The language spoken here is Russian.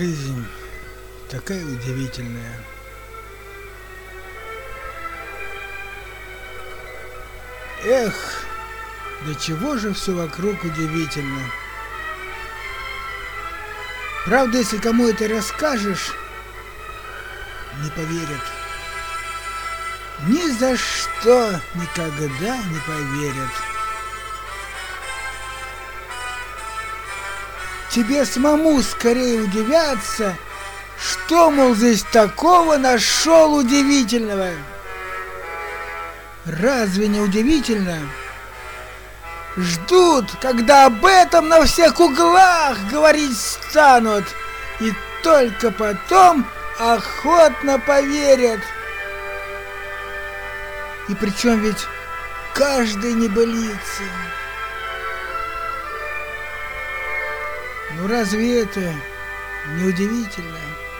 Жизнь такая удивительная. Эх, до чего же все вокруг удивительно. Правда, если кому это расскажешь, не поверят. Ни за что никогда не поверят. Тебе самому скорее удивляться, что, мол, здесь такого нашел удивительного. Разве не удивительно? Ждут, когда об этом на всех углах говорить станут, и только потом охотно поверят. И причем ведь каждой небылице. Ну разве это не удивительно?